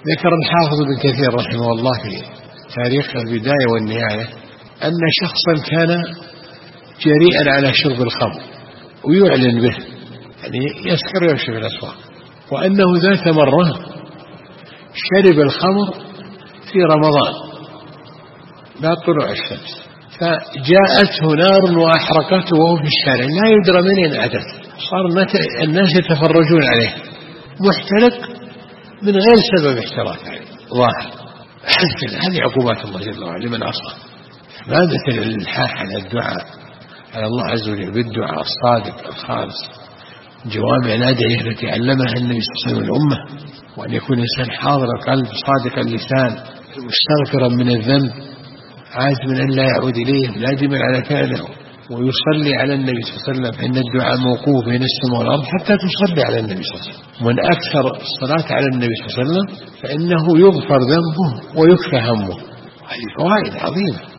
ذكر الحافظ ابن كثير رحمه الله في تاريخ البداية والنهاية أن شخصا كان جريئا على شرب الخمر ويعلن به، يعني يسكر ويمشي في الأسواق، وأنه ذات مرة شرب الخمر في رمضان بعد طلوع الشمس، فجاءته نار وأحرقته وهو في الشارع لا يدرى من أين أتت، صار الناس يتفرجون عليه محترق من غير سبب احتراق عليه ظاهر. هذه عقوبات الله جل وعلا لمن عصى. ماذا الإلحاح على الدعاء على الله عز وجل بالدعاء الصادق الخالص، جوامع الأدعية التي علمها النبي صلى الله عليه وسلم الأمة، وأن يكون الإنسان حاضر القلب صادق اللسان مستغفرا من الذنب عازما أن لا يعود إليه نادما على فعله، ويصلي على النبي صلى الله عليه وسلم، فإن الدعاء موقوف بين السماء والأرض حتى تصلي على النبي صلى الله عليه وسلم. ومن أكثر الصلاة على النبي صلى الله عليه وسلم فإنه يغفر ذنبه ويكفى همه. هذه فوائد عظيمة.